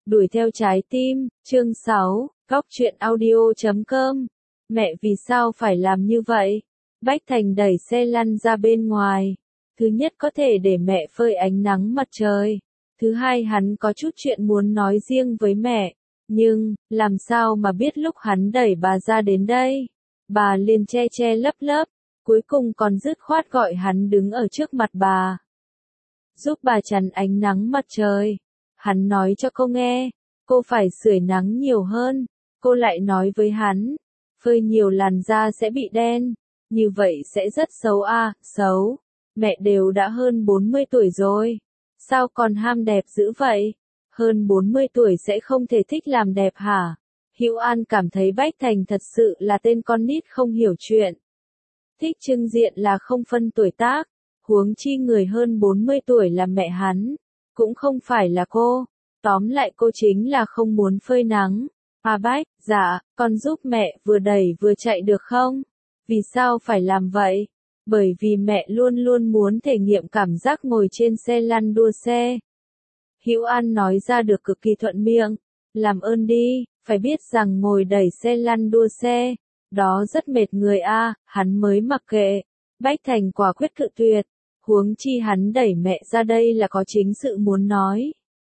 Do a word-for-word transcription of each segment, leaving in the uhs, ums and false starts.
Đuổi theo trái tim, chương sáu, góc truyện audio chấm com. Mẹ vì sao phải làm như vậy? Bách Thành đẩy xe lăn ra bên ngoài. Thứ nhất có thể để mẹ phơi ánh nắng mặt trời. Thứ hai hắn có chút chuyện muốn nói riêng với mẹ. Nhưng, làm sao mà biết lúc hắn đẩy bà ra đến đây? Bà liền che che lấp lấp. Cuối cùng còn dứt khoát gọi hắn đứng ở trước mặt bà. Giúp bà chắn ánh nắng mặt trời. Hắn nói cho cô nghe, cô phải sưởi nắng nhiều hơn. Cô lại nói với hắn, phơi nhiều làn da sẽ bị đen. Như vậy sẽ rất xấu à, xấu. Mẹ đều đã hơn bốn mươi tuổi rồi. Sao còn ham đẹp dữ vậy? Hơn bốn mươi tuổi sẽ không thể thích làm đẹp hả? Hữu An cảm thấy Bách Thành thật sự là tên con nít không hiểu chuyện. Thích trưng diện là không phân tuổi tác. Huống chi người hơn bốn mươi tuổi là mẹ hắn. Cũng không phải là cô. Tóm lại cô chính là không muốn phơi nắng. À Bách, dạ, con giúp mẹ vừa đẩy vừa chạy được không? Vì sao phải làm vậy? Bởi vì mẹ luôn luôn muốn thể nghiệm cảm giác ngồi trên xe lăn đua xe. Hữu An nói ra được cực kỳ thuận miệng. Làm ơn đi, phải biết rằng ngồi đẩy xe lăn đua xe, đó rất mệt người a, hắn mới mặc kệ. Bách Thành quả quyết cự tuyệt. Huống chi hắn đẩy mẹ ra đây là có chính sự muốn nói.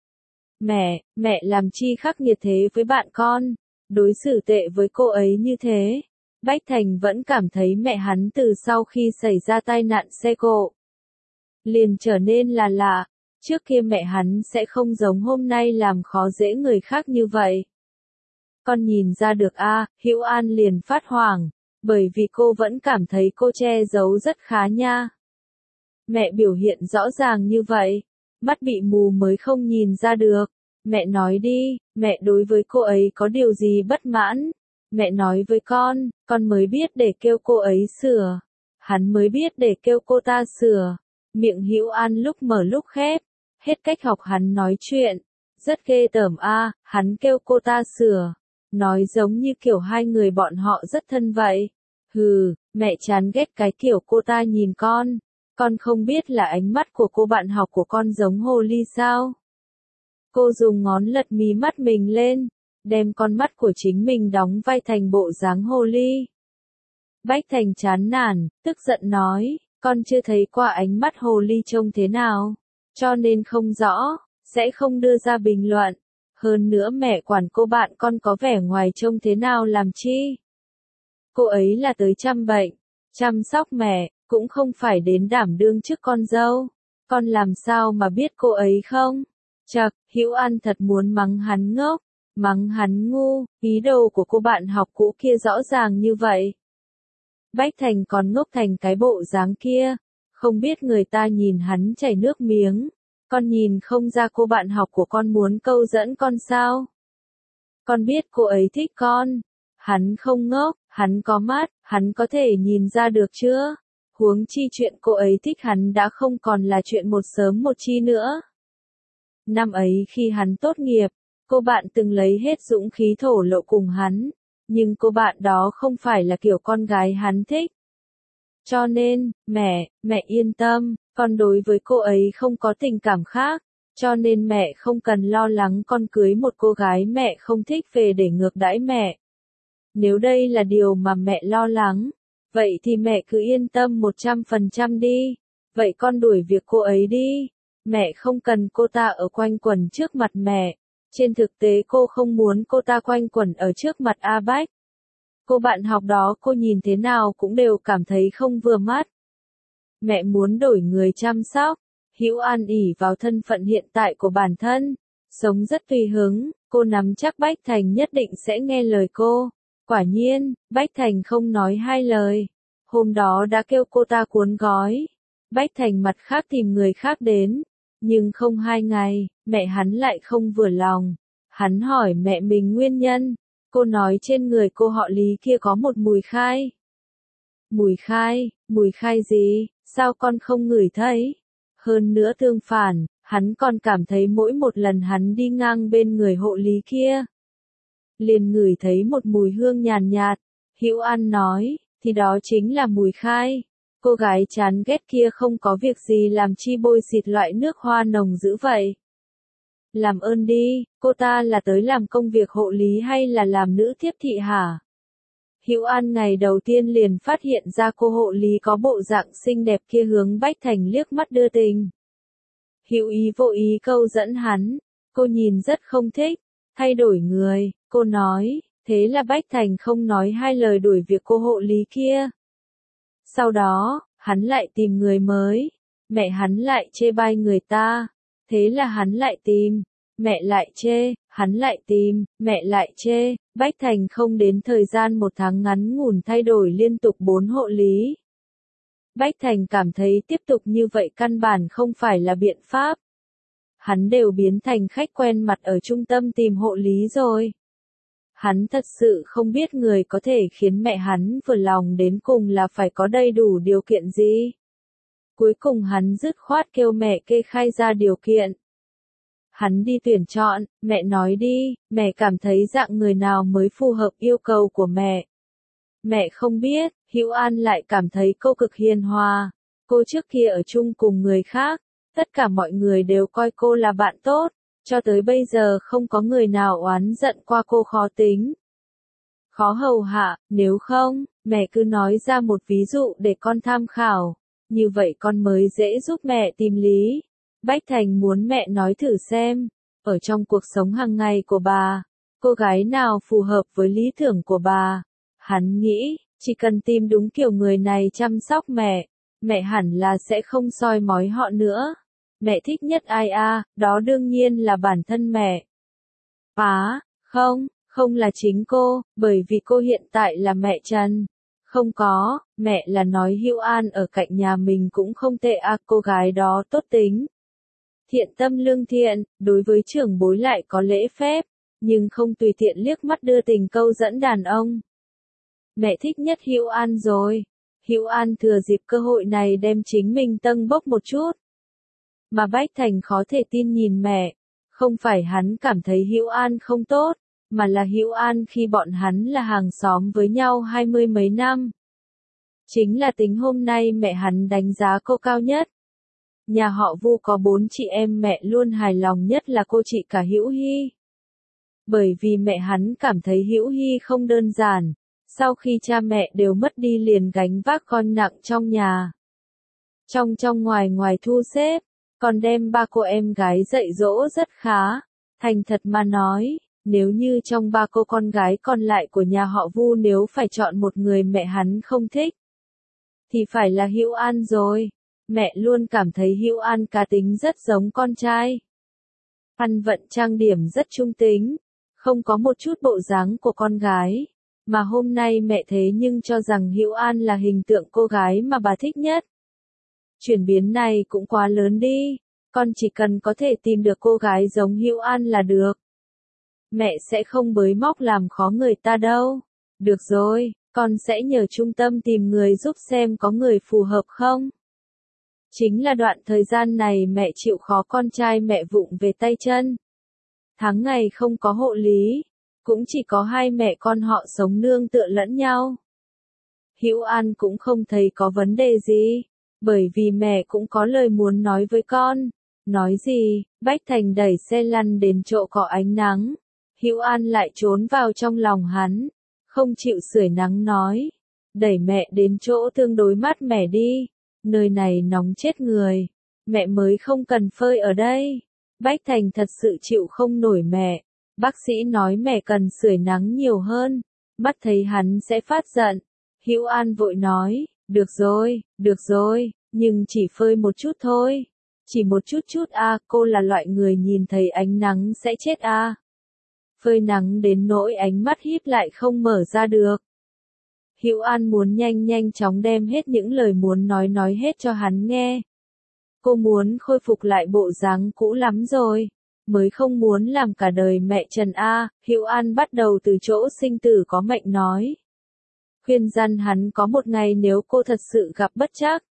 Mẹ, mẹ làm chi khắc nghiệt thế với bạn con, đối xử tệ với cô ấy như thế. Bách Thành vẫn cảm thấy mẹ hắn từ sau khi xảy ra tai nạn xe cộ liền trở nên là lạ. Trước kia mẹ hắn sẽ không giống hôm nay làm khó dễ người khác như vậy. Con nhìn ra được a, à, Hữu An liền phát hoảng, bởi vì cô vẫn cảm thấy cô che giấu rất khá nha. Mẹ biểu hiện rõ ràng như vậy, mắt bị mù mới không nhìn ra được. Mẹ nói đi, mẹ đối với cô ấy có điều gì bất mãn? Mẹ nói với con, con mới biết để kêu cô ấy sửa. Hắn mới biết để kêu cô ta sửa. Miệng Hữu An lúc mở lúc khép, hết cách học hắn nói chuyện. Rất ghê tởm a, à, hắn kêu cô ta sửa. Nói giống như kiểu hai người bọn họ rất thân vậy. Hừ, mẹ chán ghét cái kiểu cô ta nhìn con. Con không biết là ánh mắt của cô bạn học của con giống hồ ly sao? Cô dùng ngón lật mí mắt mình lên, đem con mắt của chính mình đóng vai thành bộ dáng hồ ly. Bách Thành chán nản, tức giận nói, con chưa thấy qua ánh mắt hồ ly trông thế nào, cho nên không rõ, sẽ không đưa ra bình luận. Hơn nữa mẹ quản cô bạn con có vẻ ngoài trông thế nào làm chi? Cô ấy là tới chăm bệnh, chăm sóc mẹ, cũng không phải đến đảm đương trước con dâu. Con làm sao mà biết cô ấy không? Chậc, Hữu An thật muốn mắng hắn ngốc, mắng hắn ngu, ý đồ của cô bạn học cũ kia rõ ràng như vậy. Bách Thành còn ngốc thành cái bộ dáng kia, không biết người ta nhìn hắn chảy nước miếng. Con nhìn không ra cô bạn học của con muốn câu dẫn con sao? Con biết cô ấy thích con. Hắn không ngốc, hắn có mắt, hắn có thể nhìn ra được chưa? Huống chi chuyện cô ấy thích hắn đã không còn là chuyện một sớm một chi nữa. Năm ấy khi hắn tốt nghiệp, cô bạn từng lấy hết dũng khí thổ lộ cùng hắn, nhưng cô bạn đó không phải là kiểu con gái hắn thích. Cho nên, mẹ, mẹ yên tâm, con đối với cô ấy không có tình cảm khác, cho nên mẹ không cần lo lắng con cưới một cô gái mẹ không thích về để ngược đãi mẹ. Nếu đây là điều mà mẹ lo lắng, vậy thì mẹ cứ yên tâm một trăm phần trăm đi, vậy con đuổi việc cô ấy đi. Mẹ không cần cô ta ở quanh quẩn trước mặt mẹ. Trên thực tế cô không muốn cô ta quanh quẩn ở trước mặt A Bách. Cô bạn học đó cô nhìn thế nào cũng đều cảm thấy không vừa mắt. Mẹ muốn đổi người chăm sóc. Hữu An ỷ vào thân phận hiện tại của bản thân, sống rất tùy hứng, cô nắm chắc Bách Thành nhất định sẽ nghe lời cô. Quả nhiên, Bách Thành không nói hai lời. Hôm đó đã kêu cô ta cuốn gói. Bách Thành mặt khác tìm người khác đến. Nhưng không hai ngày, mẹ hắn lại không vừa lòng. Hắn hỏi mẹ mình nguyên nhân. Cô nói trên người cô họ Lý kia có một mùi khai. Mùi khai, mùi khai gì, sao con không ngửi thấy? Hơn nữa tương phản, hắn còn cảm thấy mỗi một lần hắn đi ngang bên người hộ Lý kia, liền ngửi thấy một mùi hương nhàn nhạt. Hữu An nói, thì đó chính là mùi khai. Cô gái chán ghét kia không có việc gì làm chi bôi xịt loại nước hoa nồng dữ vậy. Làm ơn đi, cô ta là tới làm công việc hộ lý hay là làm nữ tiếp thị hả? Hữu An ngày đầu tiên liền phát hiện ra cô hộ lý có bộ dạng xinh đẹp kia hướng Bách Thành liếc mắt đưa tình. Hữu ý vô ý câu dẫn hắn, cô nhìn rất không thích, thay đổi người, cô nói, thế là Bách Thành không nói hai lời đuổi việc cô hộ lý kia. Sau đó, hắn lại tìm người mới, mẹ hắn lại chê bai người ta, thế là hắn lại tìm, mẹ lại chê, hắn lại tìm, mẹ lại chê, Bách Thành không đến thời gian một tháng ngắn ngủn thay đổi liên tục bốn hộ lý. Bách Thành cảm thấy tiếp tục như vậy căn bản không phải là biện pháp. Hắn đều biến thành khách quen mặt ở trung tâm tìm hộ lý rồi. Hắn thật sự không biết người có thể khiến mẹ hắn vừa lòng đến cùng là phải có đầy đủ điều kiện gì. Cuối cùng hắn dứt khoát kêu mẹ kê khai ra điều kiện. Hắn đi tuyển chọn, mẹ nói đi, mẹ cảm thấy dạng người nào mới phù hợp yêu cầu của mẹ. Mẹ không biết, Hữu An lại cảm thấy cô cực hiền hòa. Cô trước kia ở chung cùng người khác, tất cả mọi người đều coi cô là bạn tốt, cho tới bây giờ không có người nào oán giận qua cô khó tính. Khó hầu hạ, nếu không, mẹ cứ nói ra một ví dụ để con tham khảo, như vậy con mới dễ giúp mẹ tìm lý. Bách Thành muốn mẹ nói thử xem, ở trong cuộc sống hàng ngày của bà, cô gái nào phù hợp với lý tưởng của bà. Hắn nghĩ, chỉ cần tìm đúng kiểu người này chăm sóc mẹ, mẹ hẳn là sẽ không soi mói họ nữa. Mẹ thích nhất ai a, đó đương nhiên là bản thân mẹ. Á, không, không là chính cô, bởi vì cô hiện tại là mẹ Trần. Không có, mẹ là nói Hữu An ở cạnh nhà mình cũng không tệ à, cô gái đó tốt tính. Thiện tâm lương thiện, đối với trưởng bối lại có lễ phép, nhưng không tùy tiện liếc mắt đưa tình câu dẫn đàn ông. Mẹ thích nhất Hữu An rồi. Hữu An thừa dịp cơ hội này đem chính mình tâng bốc một chút. Mà Bách Thành khó thể tin nhìn mẹ, không phải hắn cảm thấy Hữu An không tốt, mà là Hữu An khi bọn hắn là hàng xóm với nhau hai mươi mấy năm. Chính là tính hôm nay mẹ hắn đánh giá cô cao nhất. Nhà họ Vu có bốn chị em, mẹ luôn hài lòng nhất là cô chị cả Hữu Hy. Bởi vì mẹ hắn cảm thấy Hữu Hy không đơn giản, sau khi cha mẹ đều mất đi liền gánh vác con nặng trong nhà. Trong trong ngoài ngoài thu xếp, còn đem ba cô em gái dạy dỗ rất khá. Thành thật mà nói, nếu như trong ba cô con gái còn lại của nhà họ Vu nếu phải chọn một người mẹ hắn không thích, thì phải là Hữu An rồi. Mẹ luôn cảm thấy Hữu An cá tính rất giống con trai. Ăn vận trang điểm rất trung tính, không có một chút bộ dáng của con gái. Mà hôm nay mẹ thế nhưng cho rằng Hữu An là hình tượng cô gái mà bà thích nhất. Chuyển biến này cũng quá lớn đi, con chỉ cần có thể tìm được cô gái giống Hữu An là được. Mẹ sẽ không bới móc làm khó người ta đâu. Được rồi, con sẽ nhờ trung tâm tìm người giúp xem có người phù hợp không. Chính là đoạn thời gian này mẹ chịu khó con trai mẹ vụng về tay chân. Tháng ngày không có hộ lý, cũng chỉ có hai mẹ con họ sống nương tựa lẫn nhau. Hữu An cũng không thấy có vấn đề gì, bởi vì mẹ cũng có lời muốn nói với con. Nói gì? Bách Thành đẩy xe lăn đến chỗ có ánh nắng. Hữu An lại trốn vào trong lòng hắn, không chịu sưởi nắng nói, đẩy mẹ đến chỗ tương đối mát mẻ đi, nơi này nóng chết người, mẹ mới không cần phơi ở đây. Bách Thành thật sự chịu không nổi mẹ, bác sĩ nói mẹ cần sưởi nắng nhiều hơn, mắt thấy hắn sẽ phát giận. Hữu An vội nói, được rồi, được rồi, nhưng chỉ phơi một chút thôi, chỉ một chút chút a, à, cô là loại người nhìn thấy ánh nắng sẽ chết a. À. Phơi nắng đến nỗi ánh mắt híp lại không mở ra được. Hữu An muốn nhanh nhanh chóng đem hết những lời muốn nói nói hết cho hắn nghe. Cô muốn khôi phục lại bộ dáng cũ lắm rồi, mới không muốn làm cả đời mẹ Trần a. Hữu An bắt đầu từ chỗ sinh tử có mệnh nói. Khuyên răn hắn có một ngày nếu cô thật sự gặp bất trắc,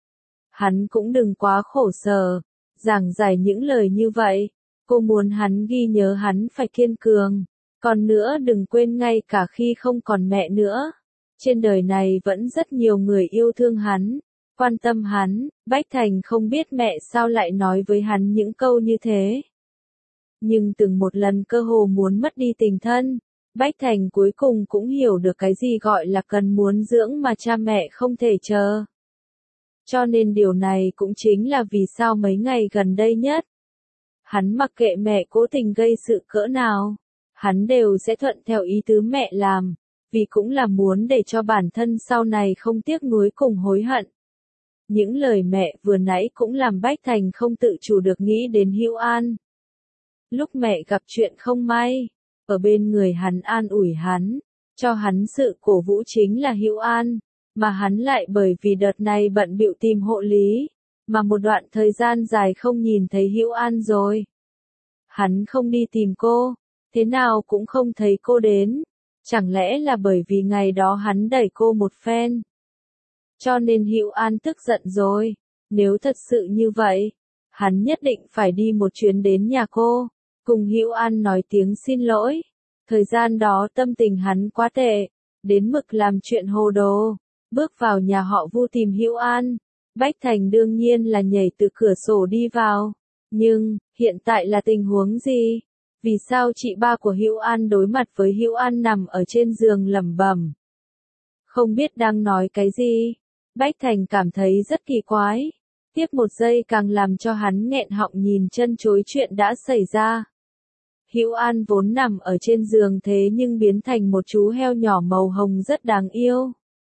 hắn cũng đừng quá khổ sở, giảng giải những lời như vậy. Cô muốn hắn ghi nhớ hắn phải kiên cường. Còn nữa đừng quên ngay cả khi không còn mẹ nữa, trên đời này vẫn rất nhiều người yêu thương hắn, quan tâm hắn. Bách Thành không biết mẹ sao lại nói với hắn những câu như thế. Nhưng từng một lần cơ hồ muốn mất đi tình thân, Bách Thành cuối cùng cũng hiểu được cái gì gọi là cần muốn dưỡng mà cha mẹ không thể chờ. Cho nên điều này cũng chính là vì sao mấy ngày gần đây nhất, hắn mặc kệ mẹ cố tình gây sự cỡ nào, hắn đều sẽ thuận theo ý tứ mẹ làm, vì cũng là muốn để cho bản thân sau này không tiếc nuối cùng hối hận. Những lời mẹ vừa nãy cũng làm Bách Thành không tự chủ được nghĩ đến Hữu An. Lúc mẹ gặp chuyện không may, ở bên người hắn an ủi hắn, cho hắn sự cổ vũ chính là Hữu An, mà hắn lại bởi vì đợt này bận bịu tìm hộ lý, mà một đoạn thời gian dài không nhìn thấy Hữu An rồi. Hắn không đi tìm cô, thế nào cũng không thấy cô đến, chẳng lẽ là bởi vì ngày đó hắn đẩy cô một phen. Cho nên Hữu An tức giận rồi, nếu thật sự như vậy, hắn nhất định phải đi một chuyến đến nhà cô, cùng Hữu An nói tiếng xin lỗi. Thời gian đó tâm tình hắn quá tệ, đến mực làm chuyện hồ đồ, bước vào nhà họ Vu tìm Hữu An. Bách Thành đương nhiên là nhảy từ cửa sổ đi vào, nhưng hiện tại là tình huống gì? Vì sao chị ba của Hữu An đối mặt với Hữu An nằm ở trên giường lẩm bẩm, không biết đang nói cái gì? Bách Thành cảm thấy rất kỳ quái, tiếp một giây càng làm cho hắn nghẹn họng nhìn chân chối chuyện đã xảy ra. Hữu An vốn nằm ở trên giường thế nhưng biến thành một chú heo nhỏ màu hồng rất đáng yêu.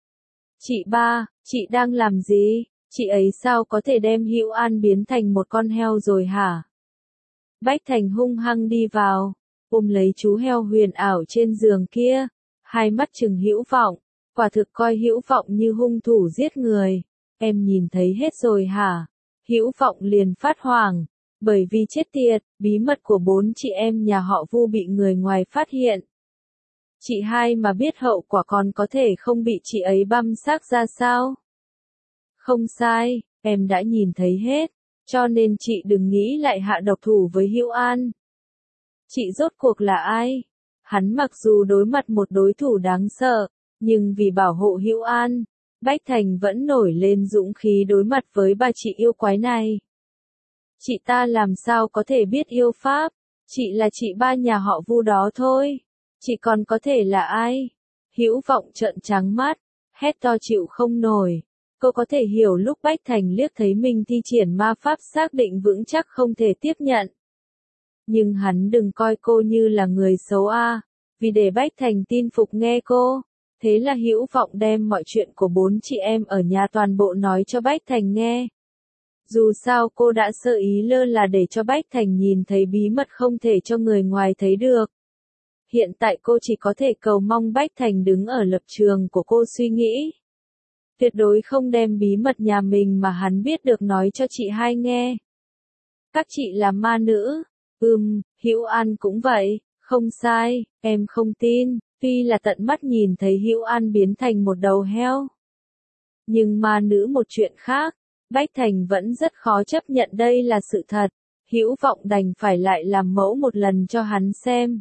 Chị ba, chị đang làm gì? Chị ấy sao có thể đem Hữu An biến thành một con heo rồi hả? Bách Thành hung hăng đi vào, ôm lấy chú heo huyền ảo trên giường kia, hai mắt trừng Hữu Vọng, quả thực coi Hữu Vọng như hung thủ giết người. Em nhìn thấy hết rồi hả? Hữu Vọng liền phát hoảng, bởi vì chết tiệt, bí mật của bốn chị em nhà họ Vu bị người ngoài phát hiện. Chị hai mà biết hậu quả còn có thể không bị chị ấy băm xác ra sao? Không sai, em đã nhìn thấy hết, cho nên chị đừng nghĩ lại hạ độc thủ với Hữu An. Chị rốt cuộc là ai? Hắn mặc dù đối mặt một đối thủ đáng sợ, nhưng vì bảo hộ Hữu An, Bách Thành vẫn nổi lên dũng khí đối mặt với bà chị yêu quái này. Chị ta làm sao có thể biết yêu pháp? Chị là chị ba nhà họ Vu đó thôi. Chị còn có thể là ai? Hữu Vọng trợn trắng mắt, hét to chịu không nổi. Cô có thể hiểu lúc Bách Thành liếc thấy mình thi triển ma pháp xác định vững chắc không thể tiếp nhận. Nhưng hắn đừng coi cô như là người xấu a, vì để Bách Thành tin phục nghe cô. Thế là Hữu Vọng đem mọi chuyện của bốn chị em ở nhà toàn bộ nói cho Bách Thành nghe. Dù sao cô đã sơ ý lơ là để cho Bách Thành nhìn thấy bí mật không thể cho người ngoài thấy được. Hiện tại cô chỉ có thể cầu mong Bách Thành đứng ở lập trường của cô suy nghĩ. Tuyệt đối không đem bí mật nhà mình mà hắn biết được nói cho chị hai nghe. Các chị là ma nữ. Ừm, Hữu An cũng vậy, không sai, em không tin, tuy là tận mắt nhìn thấy Hữu An biến thành một đầu heo. Nhưng ma nữ một chuyện khác, Bách Thành vẫn rất khó chấp nhận đây là sự thật. Hữu Vọng đành phải lại làm mẫu một lần cho hắn xem.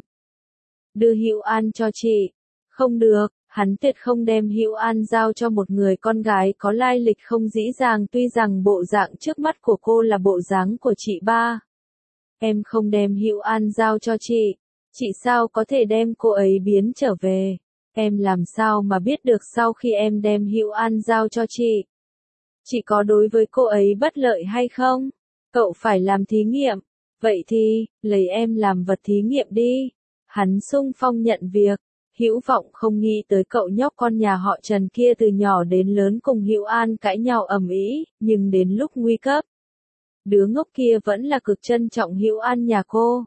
Đưa Hữu An cho chị. Không được, hắn tuyệt không đem Hữu An giao cho một người con gái có lai lịch không dĩ dàng, tuy rằng bộ dạng trước mắt của cô là bộ dáng của chị ba. Em không đem Hữu An giao cho chị, chị sao có thể đem cô ấy biến trở về? Em làm sao mà biết được sau khi em đem Hữu An giao cho chị, chị có đối với cô ấy bất lợi hay không? Cậu phải làm thí nghiệm, vậy thì, lấy em làm vật thí nghiệm đi. Hắn xung phong nhận việc. Hữu Vọng không nghĩ tới cậu nhóc con nhà họ Trần kia từ nhỏ đến lớn cùng Hữu An cãi nhau ầm ĩ, nhưng đến lúc nguy cấp, đứa ngốc kia vẫn là cực trân trọng Hữu An nhà cô.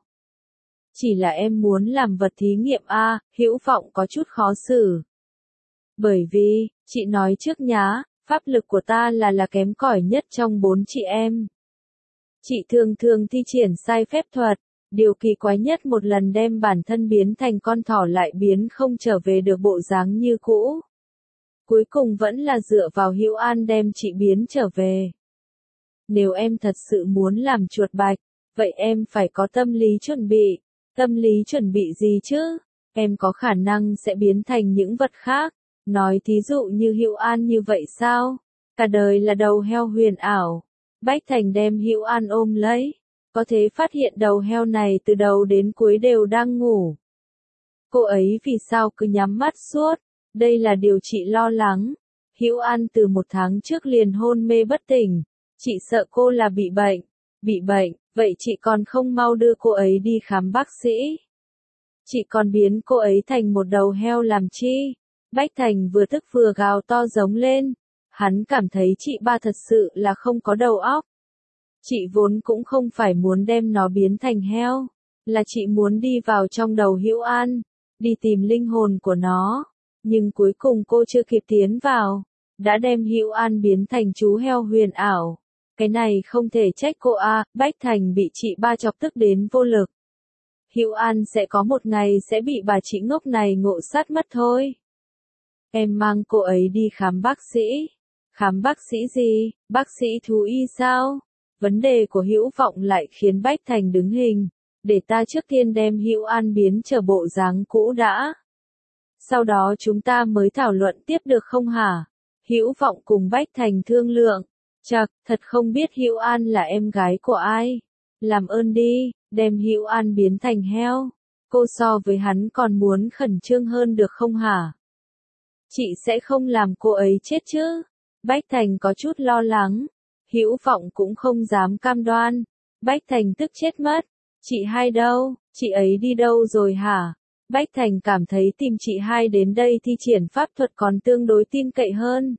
Chỉ là em muốn làm vật thí nghiệm a, Hữu Vọng có chút khó xử. Bởi vì, chị nói trước nhá, pháp lực của ta là là kém cỏi nhất trong bốn chị em. Chị thường thường thi triển sai phép thuật, điều kỳ quái nhất một lần đem bản thân biến thành con thỏ lại biến không trở về được bộ dáng như cũ. Cuối cùng vẫn là dựa vào Hữu An đem chị biến trở về. Nếu em thật sự muốn làm chuột bạch, vậy em phải có tâm lý chuẩn bị. Tâm lý chuẩn bị gì chứ? Em có khả năng sẽ biến thành những vật khác. Nói thí dụ như Hữu An như vậy sao? Cả đời là đầu heo huyền ảo. Bách Thành đem Hữu An ôm lấy. có thể phát hiện đầu heo này từ đầu đến cuối đều đang ngủ. Cô ấy vì sao cứ nhắm mắt suốt? Đây là điều chị lo lắng. Hữu An từ một tháng trước liền hôn mê bất tỉnh. Chị sợ cô là bị bệnh. Bị bệnh, vậy chị còn không mau đưa cô ấy đi khám bác sĩ. Chị còn biến cô ấy thành một đầu heo làm chi? Bách Thành vừa tức vừa gào to giống lên. Hắn cảm thấy chị ba thật sự là không có đầu óc. Chị vốn cũng không phải muốn đem nó biến thành heo. Là chị muốn đi vào trong đầu Hữu An. Đi tìm linh hồn của nó. Nhưng cuối cùng cô chưa kịp tiến vào. Đã đem Hữu An biến thành chú heo huyền ảo. Cái này không thể trách cô a. Bách Thành bị chị ba chọc tức đến vô lực. Hữu An sẽ có một ngày sẽ bị bà chị ngốc này ngộ sát mất thôi. Em mang cô ấy đi khám bác sĩ. Khám bác sĩ gì? Bác sĩ thú y sao? Vấn đề của Hữu Vọng lại khiến Bách Thành đứng hình. Để ta trước tiên đem Hữu An biến trở bộ dáng cũ đã. Sau đó chúng ta mới thảo luận tiếp được không hả? Hữu Vọng cùng Bách Thành thương lượng. Chậc, thật không biết Hữu An là em gái của ai. Làm ơn đi, đem Hữu An biến thành heo. Cô so với hắn còn muốn khẩn trương hơn được không hả? Chị sẽ không làm cô ấy chết chứ? Bách Thành có chút lo lắng. Hữu Vọng cũng không dám cam đoan. Bách Thành tức chết mất. Chị hai đâu? Chị ấy đi đâu rồi hả? Bách Thành cảm thấy tìm chị hai đến đây thi triển pháp thuật còn tương đối tin cậy hơn.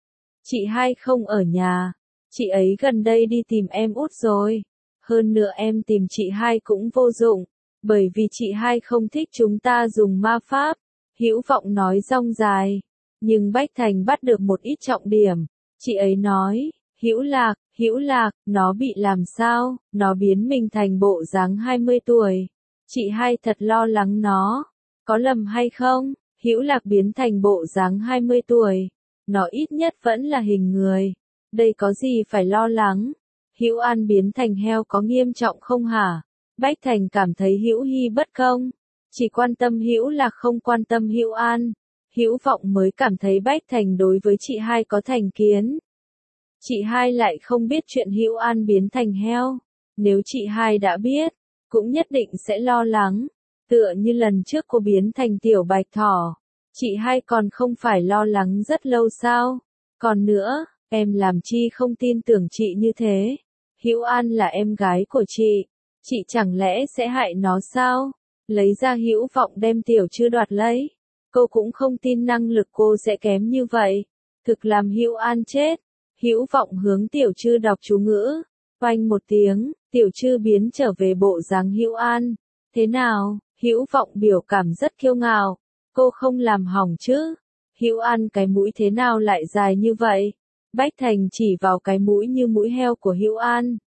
Chị hai không ở nhà. Chị ấy gần đây đi tìm em út rồi. Hơn nữa em tìm chị hai cũng vô dụng. Bởi vì chị hai không thích chúng ta dùng ma pháp. Hữu Vọng nói rong dài. Nhưng Bách Thành bắt được một ít trọng điểm. Chị ấy nói, Hữu Lạc, Hữu Lạc, nó bị làm sao? Nó biến mình thành bộ dáng hai mươi tuổi. Chị hai thật lo lắng nó. Có lầm hay không? Hữu Lạc biến thành bộ dáng hai mươi tuổi. Nó ít nhất vẫn là hình người. Đây có gì phải lo lắng? Hữu An biến thành heo có nghiêm trọng không hả? Bách Thành cảm thấy Hữu Hi bất công. Chỉ quan tâm Hữu Lạc không quan tâm Hữu An. Hữu Vọng mới cảm thấy Bách Thành đối với chị hai có thành kiến. Chị hai lại không biết chuyện Hữu An biến thành heo. Nếu chị hai đã biết, cũng nhất định sẽ lo lắng. Tựa như lần trước cô biến thành tiểu bạch thỏ. Chị hai còn không phải lo lắng rất lâu sao? Còn nữa, em làm chi không tin tưởng chị như thế? Hữu An là em gái của chị. Chị chẳng lẽ sẽ hại nó sao? Lấy ra Hữu Vọng đem tiểu Trư đoạt lấy. Cô cũng không tin năng lực cô sẽ kém như vậy. Thực làm Hữu An chết. Hữu Vọng hướng tiểu Trư đọc chú ngữ. Oanh một tiếng, tiểu Trư biến trở về bộ dáng Hữu An. Thế nào? Hữu Vọng biểu cảm rất kiêu ngạo. Cô không làm hỏng chứ? Hữu An cái mũi thế nào lại dài như vậy? Bách Thành chỉ vào cái mũi như mũi heo của Hữu An.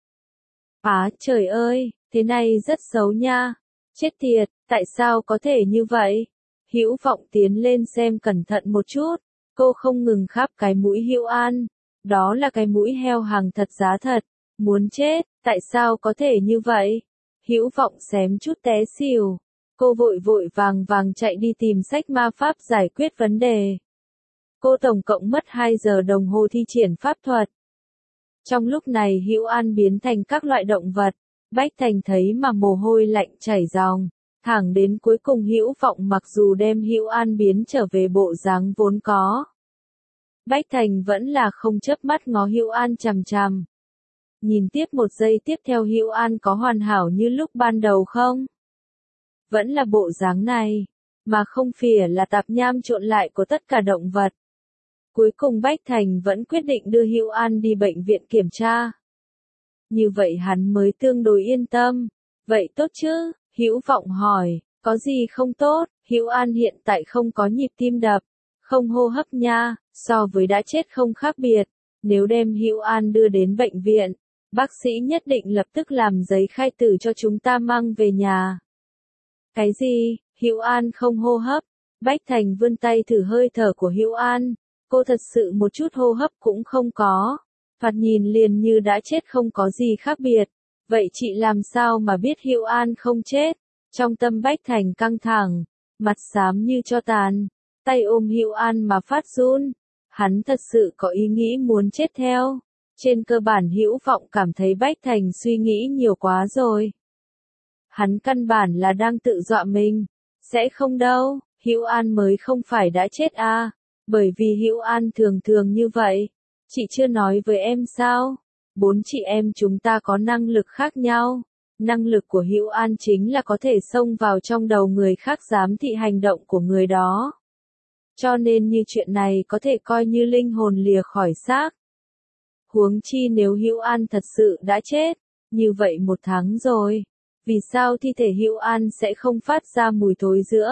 Á trời ơi, thế này rất xấu nha. Chết tiệt, tại sao có thể như vậy? Hữu Vọng tiến lên xem cẩn thận một chút. Cô không ngừng khắp cái mũi Hữu An. Đó là cái mũi heo hàng thật giá thật. Muốn chết, tại sao có thể như vậy? Hữu Vọng xém chút té xỉu. Cô vội vội vàng vàng chạy đi tìm sách ma pháp giải quyết vấn đề. Cô tổng cộng mất hai giờ đồng hồ thi triển pháp thuật. Trong lúc này Hữu An biến thành các loại động vật. Bách Thành thấy mà mồ hôi lạnh chảy ròng. Thẳng đến cuối cùng Hữu Vọng mặc dù đem Hữu An biến trở về bộ dáng vốn có. Bách Thành vẫn là không chớp mắt ngó Hữu An chằm chằm. Nhìn tiếp một giây tiếp theo Hữu An có hoàn hảo như lúc ban đầu không? Vẫn là bộ dáng này, mà không phìa là tạp nham trộn lại của tất cả động vật. Cuối cùng Bách Thành vẫn quyết định đưa Hữu An đi bệnh viện kiểm tra. Như vậy hắn mới tương đối yên tâm. Vậy tốt chứ? Hữu Vọng hỏi, có gì không tốt? Hữu An hiện tại không có nhịp tim đập, không hô hấp nha, so với đã chết không khác biệt. Nếu đem Hữu An đưa đến bệnh viện, bác sĩ nhất định lập tức làm giấy khai tử cho chúng ta mang về nhà. Cái gì? Hữu An không hô hấp. Bách Thành vươn tay thử hơi thở của Hữu An. Cô thật sự một chút hô hấp cũng không có. Thoạt nhìn liền như đã chết không có gì khác biệt. Vậy chị làm sao mà biết Hữu An không chết? Trong tâm Bách Thành căng thẳng, mặt xám như tro tàn, tay ôm Hữu An mà phát run. Hắn thật sự có ý nghĩ muốn chết theo. Trên cơ bản Hữu Vọng cảm thấy Bách Thành suy nghĩ nhiều quá rồi. Hắn căn bản là đang tự dọa mình. Sẽ không đâu, Hữu An mới không phải đã chết à, bởi vì Hữu An thường thường như vậy. Chị chưa nói với em sao? Bốn chị em chúng ta có năng lực khác nhau. Năng lực của Hữu An chính là có thể xông vào trong đầu người khác giám thị hành động của người đó. Cho nên như chuyện này có thể coi như linh hồn lìa khỏi xác. Huống chi nếu Hữu An thật sự đã chết, như vậy một tháng rồi, vì sao thi thể Hữu An sẽ không phát ra mùi thối giữa?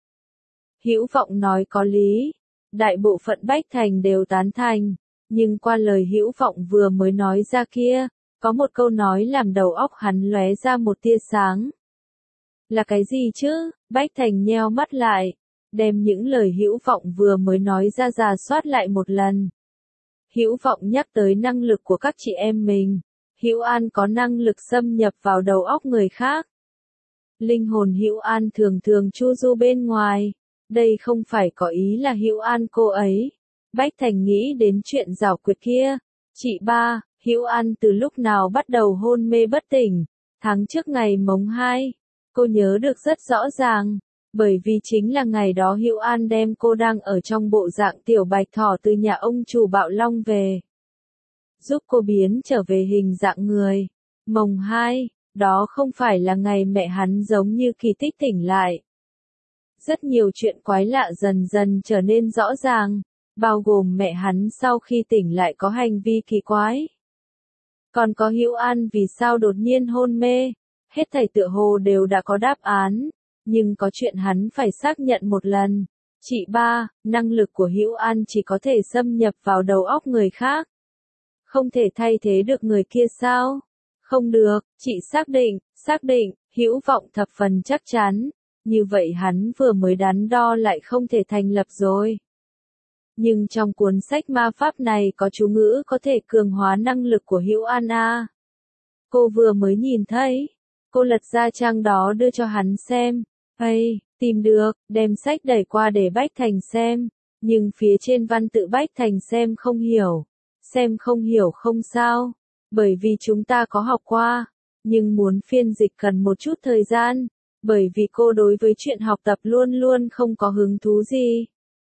Hữu Vọng nói có lý, đại bộ phận Bách Thành đều tán thành, nhưng qua lời Hữu Vọng vừa mới nói ra kia, có một câu nói làm đầu óc hắn lóe ra một tia sáng. Là cái gì chứ? Bách Thành nheo mắt lại, đem những lời Hữu Vọng vừa mới nói ra rà soát lại một lần. Hữu Vọng nhắc tới năng lực của các chị em mình. Hữu An có năng lực xâm nhập vào đầu óc người khác. Linh hồn Hữu An thường thường chu du bên ngoài. Đây không phải có ý là Hữu An cô ấy. Bách Thành nghĩ đến chuyện giảo quyệt kia. Chị ba, Hữu An từ lúc nào bắt đầu hôn mê bất tỉnh? Tháng trước ngày mồng hai. Cô nhớ được rất rõ ràng. Bởi vì chính là ngày đó Hữu An đem cô đang ở trong bộ dạng tiểu bạch thỏ từ nhà ông chủ Bạo Long về. Giúp cô biến trở về hình dạng người. Mồng hai, đó không phải là ngày mẹ hắn giống như kỳ tích tỉnh lại. Rất nhiều chuyện quái lạ dần dần trở nên rõ ràng, bao gồm mẹ hắn sau khi tỉnh lại có hành vi kỳ quái. Còn có Hữu An vì sao đột nhiên hôn mê, hết thảy tựa hồ đều đã có đáp án, nhưng có chuyện hắn phải xác nhận một lần. Chị ba, năng lực của Hữu An chỉ có thể xâm nhập vào đầu óc người khác. Không thể thay thế được người kia sao? Không được, chị xác định, xác định, Hữu Vọng thập phần chắc chắn. Như vậy hắn vừa mới đắn đo lại không thể thành lập rồi. Nhưng trong cuốn sách ma pháp này có chú ngữ có thể cường hóa năng lực của Hữu An à. Cô vừa mới nhìn thấy. Cô lật ra trang đó đưa cho hắn xem. Ây, tìm được, đem sách đẩy qua để Bách Thành xem. Nhưng phía trên văn tự Bách Thành xem không hiểu. Xem không hiểu không sao. Bởi vì chúng ta có học qua. Nhưng muốn phiên dịch cần một chút thời gian. Bởi vì cô đối với chuyện học tập luôn luôn không có hứng thú gì.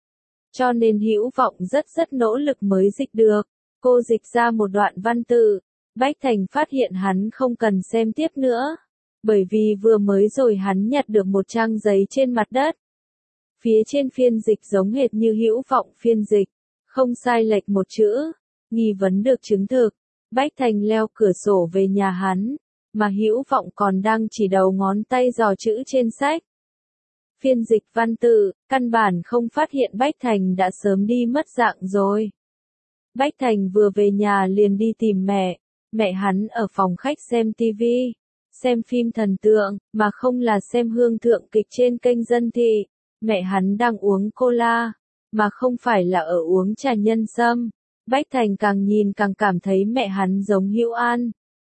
Cho nên Hữu Vọng rất rất nỗ lực mới dịch được. Cô dịch ra một đoạn văn tự. Bách Thành phát hiện hắn không cần xem tiếp nữa. Bởi vì vừa mới rồi hắn nhặt được một trang giấy trên mặt đất. Phía trên phiên dịch giống hệt như Hữu Vọng phiên dịch. Không sai lệch một chữ. Nghi vấn được chứng thực. Bách Thành leo cửa sổ về nhà hắn. Mà Hữu Vọng còn đang chỉ đầu ngón tay dò chữ trên sách. Phiên dịch văn tự, căn bản không phát hiện Bách Thành đã sớm đi mất dạng rồi. Bách Thành vừa về nhà liền đi tìm mẹ. Mẹ hắn ở phòng khách xem tivi. Xem phim thần tượng, mà không là xem hương thượng kịch trên kênh dân thị. Mẹ hắn đang uống cola, mà không phải là ở uống trà nhân sâm. Bách Thành càng nhìn càng cảm thấy mẹ hắn giống Hữu An.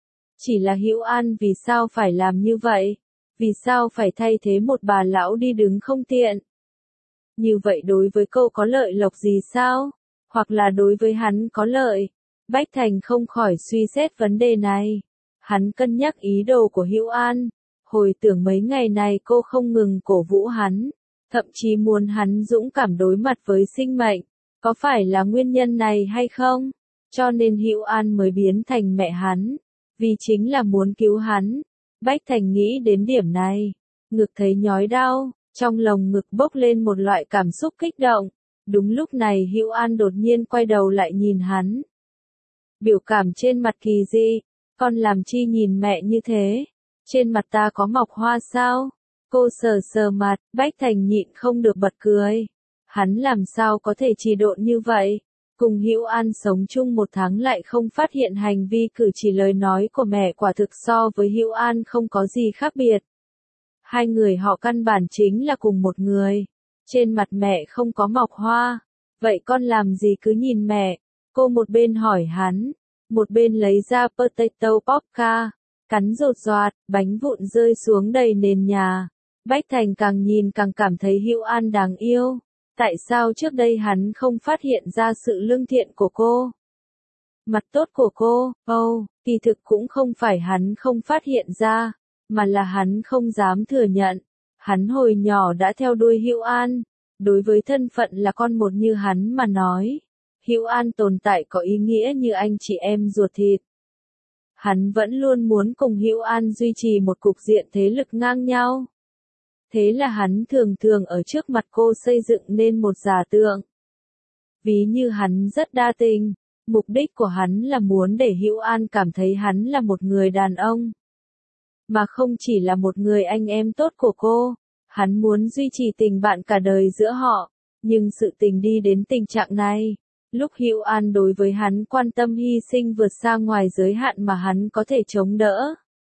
Chỉ là Hữu An vì sao phải làm như vậy? Vì sao phải thay thế một bà lão đi đứng không tiện? Như vậy đối với cô có lợi lộc gì sao? Hoặc là đối với hắn có lợi? Bách Thành không khỏi suy xét vấn đề này. Hắn cân nhắc ý đồ của Hữu An. Hồi tưởng mấy ngày này cô không ngừng cổ vũ hắn. Thậm chí muốn hắn dũng cảm đối mặt với sinh mệnh. Có phải là nguyên nhân này hay không? Cho nên Hữu An mới biến thành mẹ hắn. Vì chính là muốn cứu hắn. Bách Thành nghĩ đến điểm này. Ngực thấy nhói đau. Trong lồng ngực bốc lên một loại cảm xúc kích động. Đúng lúc này Hữu An đột nhiên quay đầu lại nhìn hắn. Biểu cảm trên mặt kỳ dị. Con làm chi nhìn mẹ như thế? Trên mặt ta có mọc hoa sao? Cô sờ sờ mặt, Bách Thành nhịn không được bật cười. Hắn làm sao có thể trì độn như vậy? Cùng Hữu An sống chung một tháng lại không phát hiện hành vi cử chỉ lời nói của mẹ quả thực so với Hữu An không có gì khác biệt. Hai người họ căn bản chính là cùng một người. Trên mặt mẹ không có mọc hoa. Vậy con làm gì cứ nhìn mẹ? Cô một bên hỏi hắn. Một bên lấy ra potato popcorn, cắn rột rọt, bánh vụn rơi xuống đầy nền nhà. Bách Thành càng nhìn càng cảm thấy Hữu An đáng yêu. Tại sao trước đây hắn không phát hiện ra sự lương thiện của cô? Mặt tốt của cô, oh, kỳ thực cũng không phải hắn không phát hiện ra, mà là hắn không dám thừa nhận. Hắn hồi nhỏ đã theo đuôi Hữu An, đối với thân phận là con một như hắn mà nói. Hữu An tồn tại có ý nghĩa như anh chị em ruột thịt. Hắn vẫn luôn muốn cùng Hữu An duy trì một cục diện thế lực ngang nhau. Thế là hắn thường thường ở trước mặt cô xây dựng nên một giả tượng. Ví như hắn rất đa tình, mục đích của hắn là muốn để Hữu An cảm thấy hắn là một người đàn ông. Mà không chỉ là một người anh em tốt của cô, hắn muốn duy trì tình bạn cả đời giữa họ, nhưng sự tình đi đến tình trạng này. Lúc Hữu An đối với hắn quan tâm hy sinh vượt xa ngoài giới hạn mà hắn có thể chống đỡ.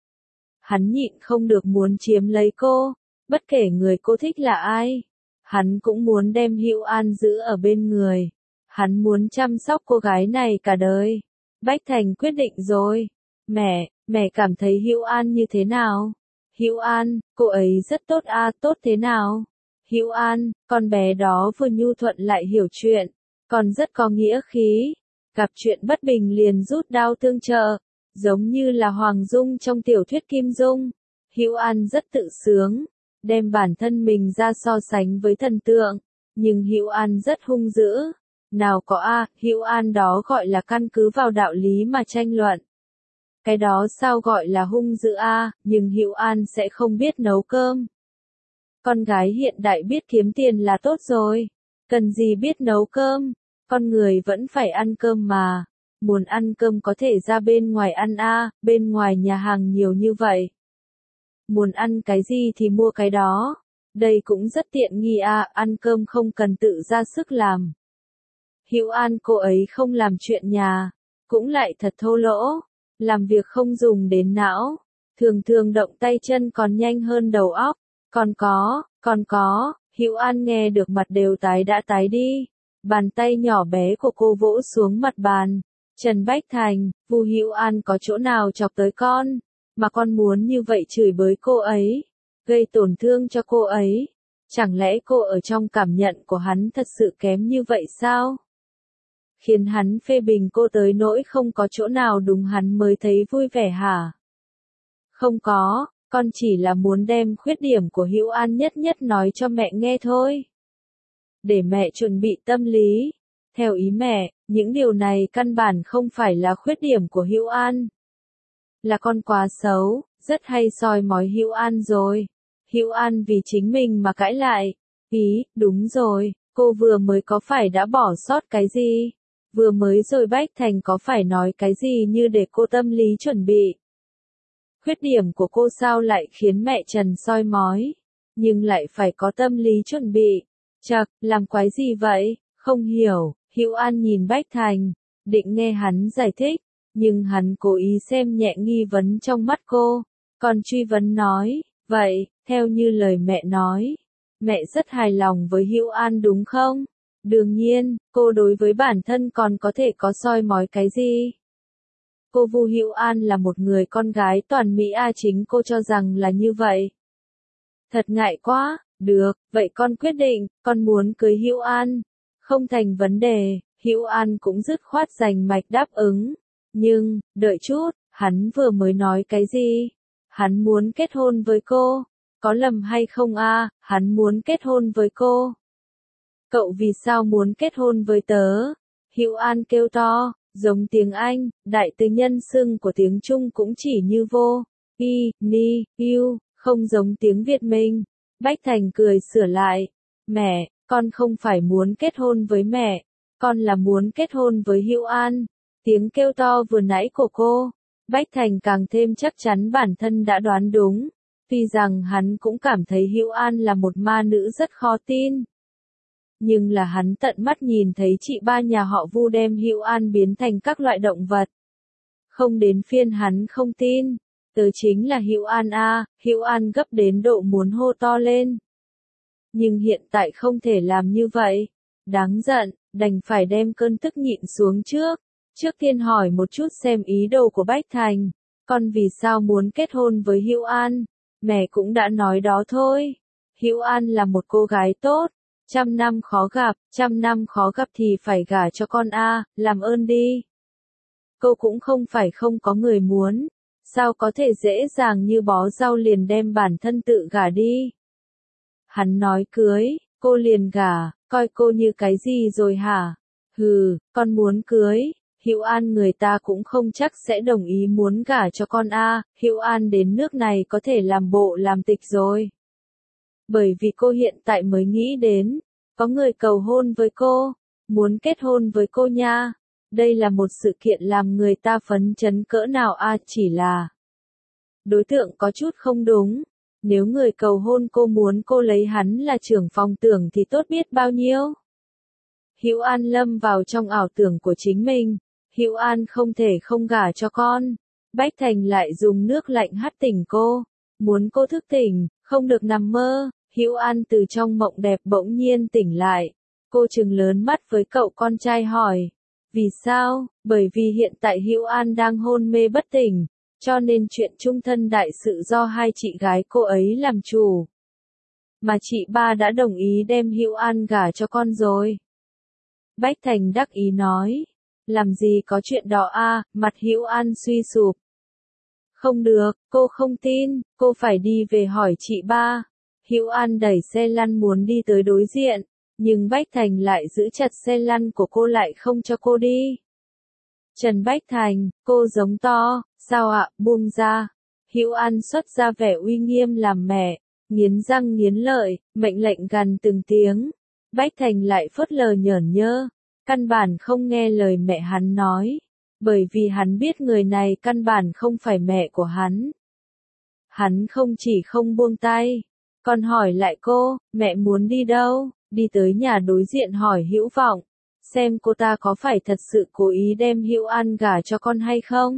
Hắn nhịn không được muốn chiếm lấy cô, bất kể người cô thích là ai. Hắn cũng muốn đem Hữu An giữ ở bên người. Hắn muốn chăm sóc cô gái này cả đời. Bách Thành quyết định rồi. Mẹ, mẹ cảm thấy Hữu An như thế nào? Hữu An, cô ấy rất tốt à, tốt thế nào? Hữu An, con bé đó vừa nhu thuận lại hiểu chuyện, còn rất có nghĩa khí. Gặp chuyện bất bình liền rút đao tương trợ, giống như là Hoàng Dung trong tiểu thuyết Kim Dung. Hữu An rất tự sướng, đem bản thân mình ra so sánh với thần tượng, nhưng Hữu An rất hung dữ. Nào có a, Hữu An đó gọi là căn cứ vào đạo lý mà tranh luận. Cái đó sao gọi là hung dữ a, nhưng Hữu An sẽ không biết nấu cơm. Con gái hiện đại biết kiếm tiền là tốt rồi, cần gì biết nấu cơm, con người vẫn phải ăn cơm mà. Muốn ăn cơm có thể ra bên ngoài ăn a, bên ngoài nhà hàng nhiều như vậy. Muốn ăn cái gì thì mua cái đó, đây cũng rất tiện nghi a, ăn cơm không cần tự ra sức làm. Hữu An cô ấy không làm chuyện nhà, cũng lại thật thô lỗ, làm việc không dùng đến não, thường thường động tay chân còn nhanh hơn đầu óc. Còn có, còn có, Hữu An nghe được mặt đều tái đã tái đi. Bàn tay nhỏ bé của cô vỗ xuống mặt bàn. Trần Bách Thành, Vu Hữu An có chỗ nào chọc tới con, mà con muốn như vậy chửi bới cô ấy, gây tổn thương cho cô ấy. Chẳng lẽ cô ở trong cảm nhận của hắn thật sự kém như vậy sao? Khiến hắn phê bình cô tới nỗi không có chỗ nào đúng hắn mới thấy vui vẻ hả? Không có, con chỉ là muốn đem khuyết điểm của Hữu An nhất nhất nói cho mẹ nghe thôi. Để mẹ chuẩn bị tâm lý. Theo ý mẹ, những điều này căn bản không phải là khuyết điểm của Hữu An. Là con quá xấu, rất hay soi mói Hữu An rồi. Hữu An vì chính mình mà cãi lại. Ý, đúng rồi, cô vừa mới có phải đã bỏ sót cái gì? Vừa mới rồi Bách Thành có phải nói cái gì như để cô tâm lý chuẩn bị? Khuyết điểm của cô sao lại khiến mẹ Trần soi mói, nhưng lại phải có tâm lý chuẩn bị? Chậc, làm quái gì vậy? Không hiểu. Hữu An nhìn Bách Thành, định nghe hắn giải thích, nhưng hắn cố ý xem nhẹ nghi vấn trong mắt cô, còn truy vấn nói, vậy, theo như lời mẹ nói, mẹ rất hài lòng với Hữu An đúng không? Đương nhiên, cô đối với bản thân còn có thể có soi mói cái gì? Cô Vu Hữu An là một người con gái toàn Mỹ a, chính cô cho rằng là như vậy. Thật ngại quá, được, vậy con quyết định, con muốn cưới Hữu An. Không thành vấn đề, Hữu An cũng dứt khoát rành mạch đáp ứng. Nhưng, đợi chút, hắn vừa mới nói cái gì? Hắn muốn kết hôn với cô. Có lầm hay không a? Hắn muốn kết hôn với cô. Cậu vì sao muốn kết hôn với tớ? Hữu An kêu to, giống tiếng Anh, đại từ nhân xưng của tiếng Trung cũng chỉ như vô, y, ni, yêu, không giống tiếng Việt mình. Bách Thành cười sửa lại. Mẹ, con không phải muốn kết hôn với mẹ, con là muốn kết hôn với Hữu An. Tiếng kêu to vừa nãy của cô, Bách Thành càng thêm chắc chắn bản thân đã đoán đúng, tuy rằng hắn cũng cảm thấy Hữu An là một ma nữ rất khó tin. Nhưng là hắn tận mắt nhìn thấy chị ba nhà họ Vu đem Hữu An biến thành các loại động vật. Không đến phiên hắn không tin, tớ chính là Hữu An a, Hữu An gấp đến độ muốn hô to lên. Nhưng hiện tại không thể làm như vậy. Đáng giận, đành phải đem cơn tức nhịn xuống trước. Trước tiên hỏi một chút xem ý đồ của Bách Thành. Con vì sao muốn kết hôn với Hữu An? Mẹ cũng đã nói đó thôi. Hữu An là một cô gái tốt. Trăm năm khó gặp, trăm năm khó gặp thì phải gả cho con a, làm ơn đi. cô cũng không phải không có người muốn, sao có thể dễ dàng như bó rau liền đem bản thân tự gả đi. Hắn nói cưới, cô liền gả, coi cô như cái gì rồi hả? Hừ, con muốn cưới, Hữu An người ta cũng không chắc sẽ đồng ý muốn gả cho con a, Hữu An đến nước này có thể làm bộ làm tịch rồi. Bởi vì cô hiện tại mới nghĩ đến, có người cầu hôn với cô, muốn kết hôn với cô nha. Đây là một sự kiện làm người ta phấn chấn cỡ nào a, chỉ là đối tượng có chút không đúng. Nếu người cầu hôn cô muốn cô lấy hắn là trưởng phòng tưởng thì tốt biết bao nhiêu. Hữu An lâm vào trong ảo tưởng của chính mình, Hữu An không thể không gả cho con. Bách Thành lại dùng nước lạnh hắt tỉnh cô, muốn cô thức tỉnh, không được nằm mơ. Hữu An từ trong mộng đẹp bỗng nhiên tỉnh lại, cô trừng lớn mắt với cậu con trai hỏi, vì sao? Bởi vì hiện tại Hữu An đang hôn mê bất tỉnh, cho nên chuyện chung thân đại sự do hai chị gái cô ấy làm chủ. Mà chị ba đã đồng ý đem Hữu An gả cho con rồi. Bách Thành đắc ý nói, làm gì có chuyện đó a, mặt Hữu An suy sụp. Không được, cô không tin, cô phải đi về hỏi chị ba. Hữu An đẩy xe lăn muốn đi tới đối diện, nhưng Bách Thành lại giữ chặt xe lăn của cô lại không cho cô đi. Trần Bách Thành, cô giống to, sao ạ, buông ra. Hữu An xuất ra vẻ uy nghiêm làm mẹ, nghiến răng nghiến lợi, mệnh lệnh gằn từng tiếng. Bách Thành lại phớt lờ nhởn nhơ, căn bản không nghe lời mẹ hắn nói, bởi vì hắn biết người này căn bản không phải mẹ của hắn. Hắn không chỉ không buông tay, còn hỏi lại cô, mẹ muốn đi đâu? Đi tới nhà đối diện hỏi Hữu Vọng, xem cô ta có phải thật sự cố ý đem Hữu An gả cho con hay không?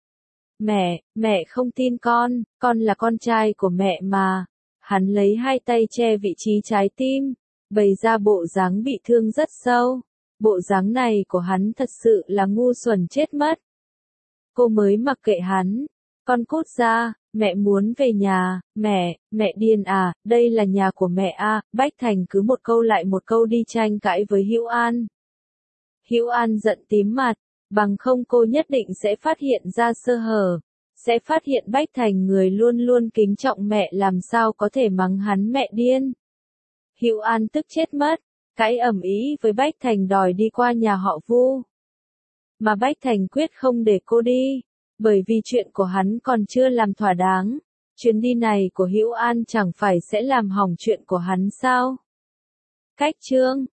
Mẹ, mẹ không tin con, con là con trai của mẹ mà. Hắn lấy hai tay che vị trí trái tim, bày ra bộ dáng bị thương rất sâu. Bộ dáng này của hắn thật sự là ngu xuẩn chết mất. Cô mới mặc kệ hắn, con cút ra, mẹ muốn về nhà, mẹ, mẹ điên à, đây là nhà của mẹ à. Bách Thành cứ một câu lại một câu đi tranh cãi với Hữu An. Hữu An giận tím mặt, bằng không cô nhất định sẽ phát hiện ra sơ hở, sẽ phát hiện Bách Thành người luôn luôn kính trọng mẹ làm sao có thể mắng hắn mẹ điên. Hữu An tức chết mất, cãi ầm ĩ với Bách Thành đòi đi qua nhà họ Vu. Mà Bách Thành quyết không để cô đi, bởi vì chuyện của hắn còn chưa làm thỏa đáng. Chuyến đi này của Hữu An chẳng phải sẽ làm hỏng chuyện của hắn sao? Cách chương